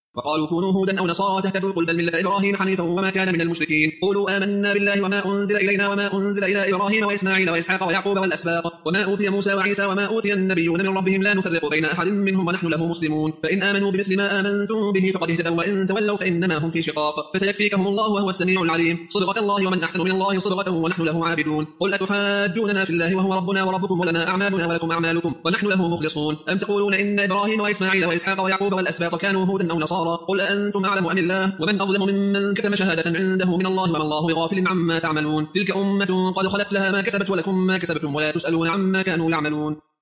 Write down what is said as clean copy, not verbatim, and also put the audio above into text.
وقالوا كونوا هودا أو نصارى تهتدوا قل بل ملة إبراهيم حنيفا وما كان من المشركين قولوا آمنا بالله وما أنزل إلينا وما أنزل إلى إبراهيم وإسماعيل وإسحاق ويعقوب والأسباط وما أوتي موسى وعيسى وما أوتي النبيون من ربهم لا نفرق بين أحد منهم ونحن له مسلمون فإن آمنوا بمثل ما آمنتم به فقد اهتدوا وإن تولوا فإنما هم في شقاق فسيكفيكهم الله وهو السميع العليم صبغة الله ومن أحسن من الله صبغة ونحن له عابدون قل أتحاجوننا في الله وهو ربنا وربكم ولنا أعمالنا ولكم أعمالكم ونحن له مخلصون أم تقولون إن إبراهيم وإسماعيل وإسحاق ويعقوب والأسباط كانوا هودا أو نصارى قل أنتم أعلم أم الله ومن أظلم ممن كتم شهادة عنده من الله وما الله بغافل عما تعملون تلك أمة قد خلت لها ما كسبت ولكم ما كسبتم ولا تسألون عما كانوا يعملون